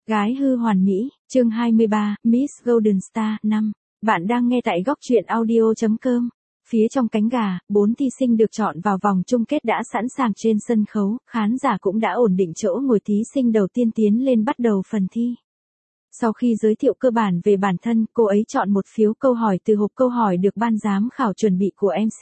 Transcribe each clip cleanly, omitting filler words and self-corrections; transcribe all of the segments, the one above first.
Gái hư hoàn mỹ, chương 23, Miss Golden Star 5. Bạn đang nghe tại góc truyện audio.com. Phía trong cánh gà, 4 thí sinh được chọn vào vòng chung kết đã sẵn sàng trên sân khấu, khán giả cũng đã ổn định chỗ ngồi. Thí sinh đầu tiên tiến lên bắt đầu phần thi. Sau khi giới thiệu cơ bản về bản thân, cô ấy chọn một phiếu câu hỏi từ hộp câu hỏi được ban giám khảo chuẩn bị của MC.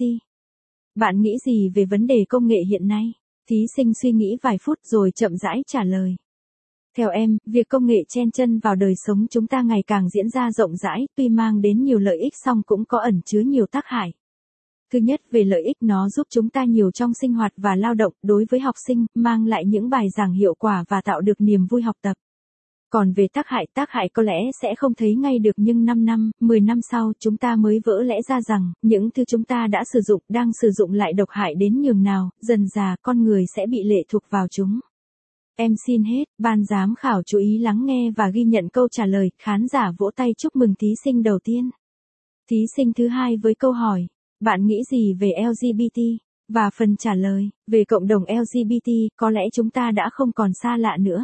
Bạn nghĩ gì về vấn đề công nghệ hiện nay? Thí sinh suy nghĩ vài phút rồi chậm rãi trả lời. Theo em, việc công nghệ chen chân vào đời sống chúng ta ngày càng diễn ra rộng rãi, tuy mang đến nhiều lợi ích song cũng có ẩn chứa nhiều tác hại. Thứ nhất, về lợi ích nó giúp chúng ta nhiều trong sinh hoạt và lao động, đối với học sinh, mang lại những bài giảng hiệu quả và tạo được niềm vui học tập. Còn về tác hại có lẽ sẽ không thấy ngay được nhưng 5 năm, 10 năm sau chúng ta mới vỡ lẽ ra rằng, những thứ chúng ta đã sử dụng, đang sử dụng lại độc hại đến nhường nào, dần dà con người sẽ bị lệ thuộc vào chúng. Em xin hết, ban giám khảo chú ý lắng nghe và ghi nhận câu trả lời, khán giả vỗ tay chúc mừng thí sinh đầu tiên. Thí sinh thứ hai với câu hỏi, bạn nghĩ gì về LGBT? Và phần trả lời, về cộng đồng LGBT, có lẽ chúng ta đã không còn xa lạ nữa.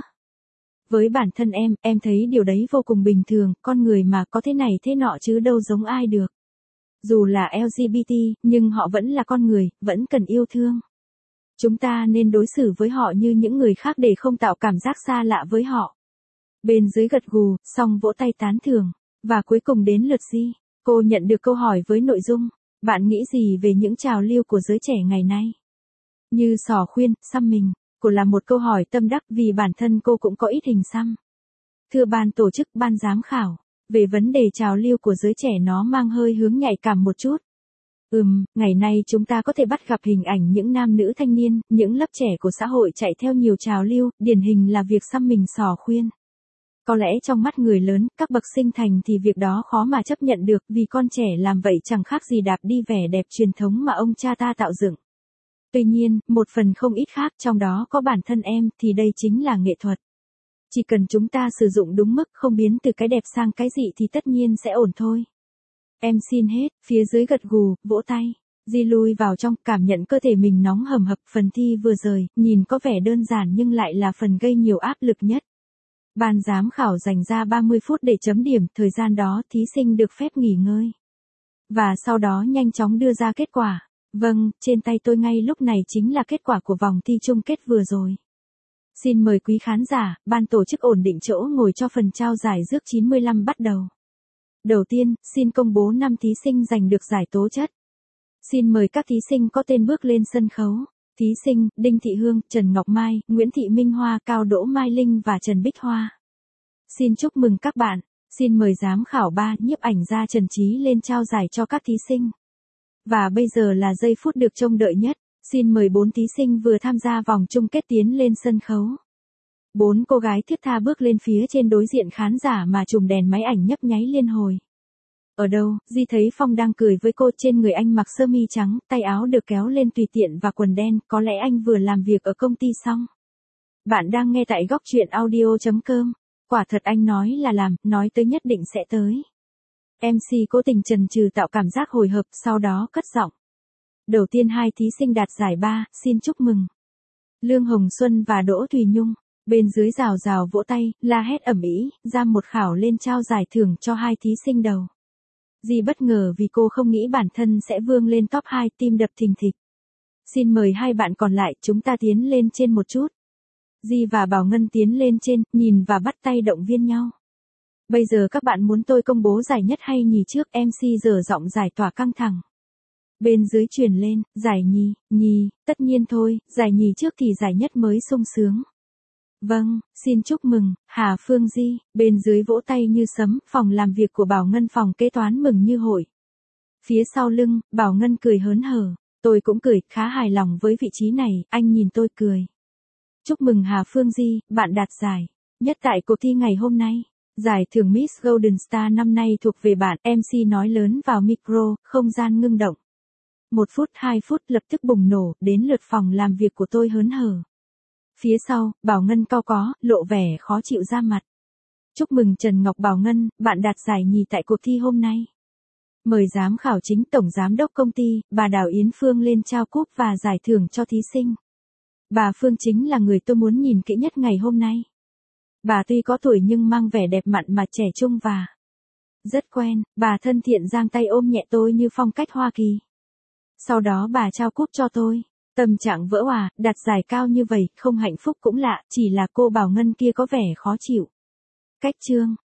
Với bản thân em thấy điều đấy vô cùng bình thường, con người mà có thế này thế nọ chứ đâu giống ai được. Dù là LGBT, nhưng họ vẫn là con người, vẫn cần yêu thương. Chúng ta nên đối xử với họ như những người khác để không tạo cảm giác xa lạ với họ. Bên dưới gật gù, xong vỗ tay tán thưởng. Và cuối cùng đến lượt Di. Cô nhận được câu hỏi với nội dung, bạn nghĩ gì về những trào lưu của giới trẻ ngày nay? Như xỏ khuyên, xăm mình. Cô là một câu hỏi tâm đắc vì bản thân cô cũng có ít hình xăm. Thưa ban tổ chức, ban giám khảo, về vấn đề trào lưu của giới trẻ nó mang hơi hướng nhạy cảm một chút. Ngày nay chúng ta có thể bắt gặp hình ảnh những nam nữ thanh niên, những lớp trẻ của xã hội chạy theo nhiều trào lưu, điển hình là việc xăm mình xỏ khuyên. Có lẽ trong mắt người lớn, các bậc sinh thành thì việc đó khó mà chấp nhận được vì con trẻ làm vậy chẳng khác gì đạp đi vẻ đẹp truyền thống mà ông cha ta tạo dựng. Tuy nhiên, một phần không ít khác trong đó có bản thân em thì đây chính là nghệ thuật. Chỉ cần chúng ta sử dụng đúng mức không biến từ cái đẹp sang cái dị thì tất nhiên sẽ ổn thôi. Em xin hết, phía dưới gật gù, vỗ tay. Di lui vào trong, cảm nhận cơ thể mình nóng hầm hập. Phần thi vừa rời, nhìn có vẻ đơn giản nhưng lại là phần gây nhiều áp lực nhất. Ban giám khảo dành ra 30 phút để chấm điểm, thời gian đó thí sinh được phép nghỉ ngơi. Và sau đó nhanh chóng đưa ra kết quả. Vâng, trên tay tôi ngay lúc này chính là kết quả của vòng thi chung kết vừa rồi. Xin mời quý khán giả, ban tổ chức ổn định chỗ ngồi cho phần trao giải rước 95 bắt đầu. Đầu tiên, xin công bố 5 thí sinh giành được giải tố chất. Xin mời các thí sinh có tên bước lên sân khấu. Thí sinh, Đinh Thị Hương, Trần Ngọc Mai, Nguyễn Thị Minh Hoa, Cao Đỗ Mai Linh và Trần Bích Hoa. Xin chúc mừng các bạn. Xin mời giám khảo 3, nhiếp ảnh gia Trần Trí lên trao giải cho các thí sinh. Và bây giờ là giây phút được trông đợi nhất. Xin mời 4 thí sinh vừa tham gia vòng chung kết tiến lên sân khấu. 4 cô gái thiết tha bước lên phía trên đối diện khán giả mà chùm đèn máy ảnh nhấp nháy liên hồi. Ở đâu, Di thấy Phong đang cười với cô, trên người anh mặc sơ mi trắng, tay áo được kéo lên tùy tiện và quần đen, có lẽ anh vừa làm việc ở công ty xong. Bạn đang nghe tại góc truyện audio.com. Quả thật anh nói là làm, nói tới nhất định sẽ tới. MC cố tình chần chừ tạo cảm giác hồi hộp, sau đó cất giọng. Đầu tiên 2 thí sinh đạt giải 3, xin chúc mừng. Lương Hồng Xuân và Đỗ Thùy Nhung. Bên dưới rào rào vỗ tay, la hét ầm ĩ, Giam Một Khảo lên trao giải thưởng cho 2 thí sinh đầu. Di bất ngờ vì cô không nghĩ bản thân sẽ vươn lên top 2, tim đập thình thịch. Xin mời 2 bạn còn lại, chúng ta tiến lên trên một chút. Di và Bảo Ngân tiến lên trên, nhìn và bắt tay động viên nhau. Bây giờ các bạn muốn tôi công bố giải nhất hay nhì trước? MC dở giọng giải tỏa căng thẳng. Bên dưới truyền lên, giải nhì, tất nhiên thôi, giải nhì trước thì giải nhất mới sung sướng. Vâng, xin chúc mừng, Hà Phương Di. Bên dưới vỗ tay như sấm, phòng làm việc của Bảo Ngân phòng kế toán mừng như hội. Phía sau lưng, Bảo Ngân cười hớn hở. Tôi cũng cười, khá hài lòng với vị trí này, anh nhìn tôi cười. Chúc mừng Hà Phương Di, bạn đạt giải nhất tại cuộc thi ngày hôm nay. Giải thưởng Miss Golden Star năm nay thuộc về bạn, MC nói lớn vào micro, không gian ngưng động. 1 phút, 2 phút lập tức bùng nổ, đến lượt phòng làm việc của tôi hớn hở. Phía sau, Bảo Ngân cau có, lộ vẻ khó chịu ra mặt. Chúc mừng Trần Ngọc Bảo Ngân, bạn đạt giải nhì tại cuộc thi hôm nay. Mời giám khảo chính tổng giám đốc công ty, bà Đào Yến Phương lên trao cúp và giải thưởng cho thí sinh. Bà Phương chính là người tôi muốn nhìn kỹ nhất ngày hôm nay. Bà tuy có tuổi nhưng mang vẻ đẹp mặn mà trẻ trung và rất quen, bà thân thiện giang tay ôm nhẹ tôi như phong cách Hoa Kỳ. Sau đó bà trao cúp cho tôi. Tâm trạng vỡ òa, đặt giải cao như vậy, không hạnh phúc cũng lạ, chỉ là cô Bảo Ngân kia có vẻ khó chịu. Cách chương